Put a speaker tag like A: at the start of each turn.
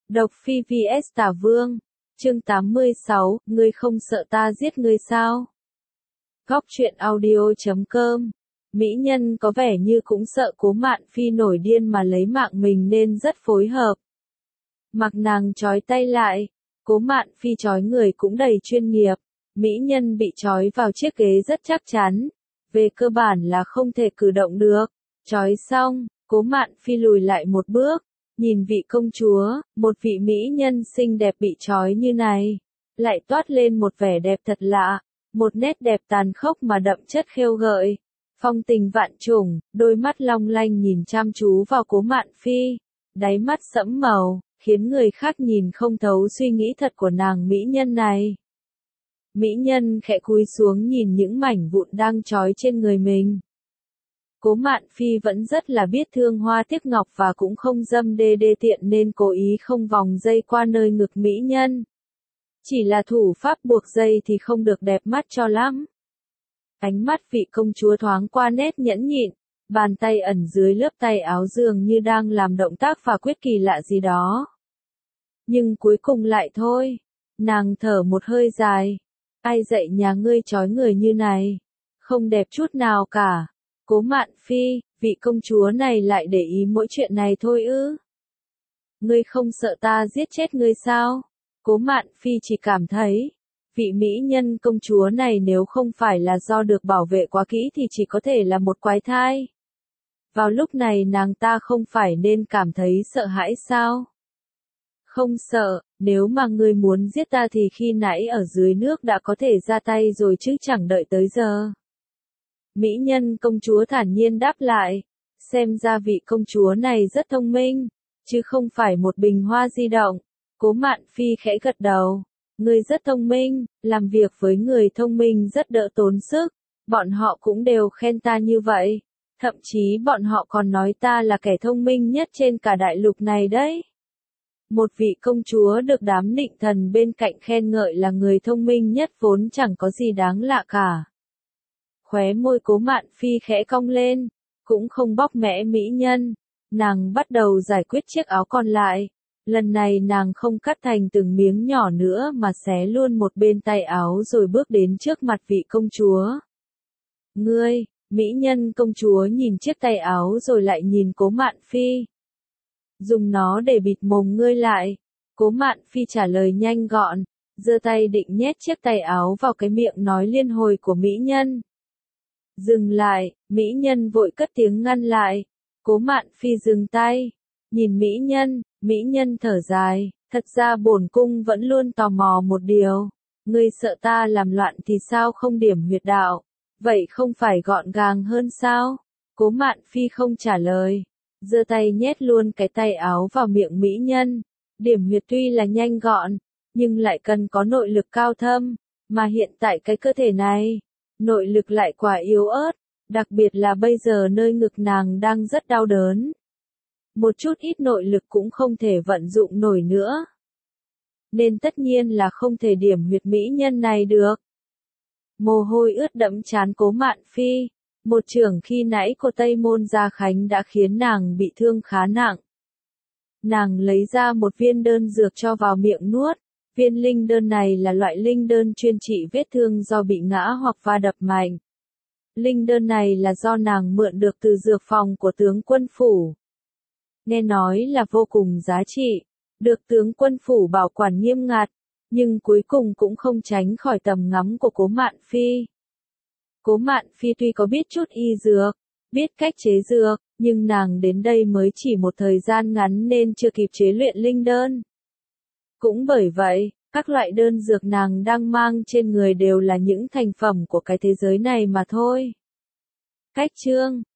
A: Độc Phi vs Tả Vương, chương 86, ngươi không sợ ta giết ngươi sao? Góc truyện audio.com. Mỹ nhân có vẻ như cũng sợ Cố Mạn Phi nổi điên mà lấy mạng mình nên rất phối hợp. Mặc nàng trói tay lại, Cố Mạn Phi trói người cũng đầy chuyên nghiệp, mỹ nhân bị trói vào chiếc ghế rất chắc chắn, về cơ bản là không thể cử động được. Trói xong, Cố Mạn Phi lùi lại một bước, nhìn vị công chúa, một vị mỹ nhân xinh đẹp bị trói như này, lại toát lên một vẻ đẹp thật lạ, một nét đẹp tàn khốc mà đậm chất khêu gợi, phong tình vạn trùng, đôi mắt long lanh nhìn chăm chú vào Cố Mạn Phi, đáy mắt sẫm màu, khiến người khác nhìn không thấu suy nghĩ thật của nàng mỹ nhân này. Mỹ nhân khẽ cúi xuống nhìn những mảnh vụn đang trói trên người mình. Cố Mạn Phi vẫn rất là biết thương hoa tiếc ngọc và cũng không dâm đê tiện nên cố ý không vòng dây qua nơi ngực mỹ nhân. Chỉ là thủ pháp buộc dây thì không được đẹp mắt cho lắm. Ánh mắt vị công chúa thoáng qua nét nhẫn nhịn, bàn tay ẩn dưới lớp tay áo dường như đang làm động tác và quyết kỳ lạ gì đó. Nhưng cuối cùng lại thôi, nàng thở một hơi dài. Ai dạy nhà ngươi trói người như này? Không đẹp chút nào cả. Cố Mạn Phi, vị công chúa này lại để ý mỗi chuyện này thôi ư? Ngươi không sợ ta giết chết ngươi sao? Cố Mạn Phi chỉ cảm thấy, vị mỹ nhân công chúa này nếu không phải là do được bảo vệ quá kỹ thì chỉ có thể là một quái thai. Vào lúc này nàng ta không phải nên cảm thấy sợ hãi sao? Không sợ, nếu mà ngươi muốn giết ta thì khi nãy ở dưới nước đã có thể ra tay rồi chứ chẳng đợi tới giờ. Mỹ nhân công chúa thản nhiên đáp lại, xem ra vị công chúa này rất thông minh, chứ không phải một bình hoa di động. Cố Mạn Phi khẽ gật đầu, ngươi rất thông minh, làm việc với người thông minh rất đỡ tốn sức, bọn họ cũng đều khen ta như vậy, thậm chí bọn họ còn nói ta là kẻ thông minh nhất trên cả đại lục này đấy. Một vị công chúa được đám nịnh thần bên cạnh khen ngợi là người thông minh nhất vốn chẳng có gì đáng lạ cả. Khóe môi Cố Mạn Phi khẽ cong lên, cũng không bóc mẽ mỹ nhân, nàng bắt đầu giải quyết chiếc áo còn lại. Lần này nàng không cắt thành từng miếng nhỏ nữa mà xé luôn một bên tay áo rồi bước đến trước mặt vị công chúa. Ngươi, mỹ nhân công chúa nhìn chiếc tay áo rồi lại nhìn Cố Mạn Phi. Dùng nó để bịt mồm ngươi lại. Cố Mạn Phi trả lời nhanh gọn, giơ tay định nhét chiếc tay áo vào cái miệng nói liên hồi của mỹ nhân. Dừng lại, mỹ nhân vội cất tiếng ngăn lại. Cố Mạn Phi dừng tay, nhìn mỹ nhân thở dài, thật ra bổn cung vẫn luôn tò mò một điều. Ngươi sợ ta làm loạn thì sao không điểm huyệt đạo, vậy không phải gọn gàng hơn sao? Cố Mạn Phi không trả lời, giơ tay nhét luôn cái tay áo vào miệng mỹ nhân. Điểm huyệt tuy là nhanh gọn, nhưng lại cần có nội lực cao thâm, mà hiện tại cái cơ thể này, nội lực lại quá yếu ớt, đặc biệt là bây giờ nơi ngực nàng đang rất đau đớn. Một chút ít nội lực cũng không thể vận dụng nổi nữa. Nên tất nhiên là không thể điểm huyệt mỹ nhân này được. Mồ hôi ướt đẫm trán Cố Mạn Phi, một chưởng khi nãy của Tây Môn Gia Khánh đã khiến nàng bị thương khá nặng. Nàng lấy ra một viên đơn dược cho vào miệng nuốt. Viên linh đơn này là loại linh đơn chuyên trị vết thương do bị ngã hoặc va đập mạnh. Linh đơn này là do nàng mượn được từ dược phòng của tướng quân phủ. Nghe nói là vô cùng giá trị, được tướng quân phủ bảo quản nghiêm ngặt, nhưng cuối cùng cũng không tránh khỏi tầm ngắm của Cố Mạn Phi. Cố Mạn Phi tuy có biết chút y dược, biết cách chế dược, nhưng nàng đến đây mới chỉ một thời gian ngắn nên chưa kịp chế luyện linh đơn. Cũng bởi vậy, các loại đơn dược nàng đang mang trên người đều là những thành phẩm của cái thế giới này mà thôi. Cách chương